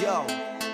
Yo.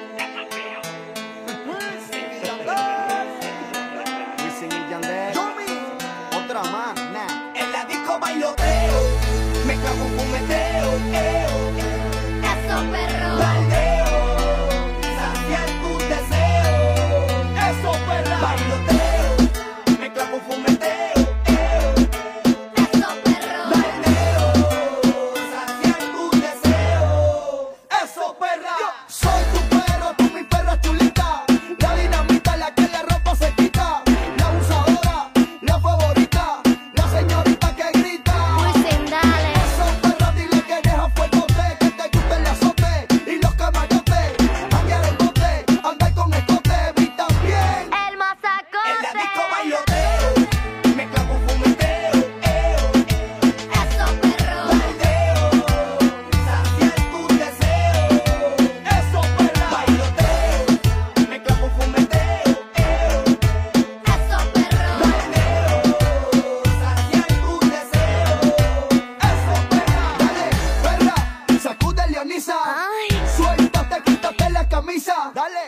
Wisin y Yandel. Otra más, nah. En la disco bailoteo, me cago en fumeteo, Eso, perro. baldeo, saciar tus deseos, eso perra. Bailoteo, me clavo en fumeteo, Eso, perro. baldeo, saciar tus deseos, eso perra. Soy tu perro, tú mi perra chulita, la dinamita la que la ropa se quita, la abusadora, la favorita, la señorita que grita. Wisin, dale. Eso perra, dile que deja fuertote, que te guste el azote y los camarotes, cambiar el bote, andar con escote, vi también. El masacote. En la disco bailoteo, me clavo un fumeteo, Eso, perro. baldeo, saciar tus deseos, eso perra. Bailoteo, me clavo un fumeteo, Eso, perro. baldeo, saciar tus deseos, eso perra. Dale, perra, sacude Leonisa, Ay. suéltate, quítate la camisa, Dale.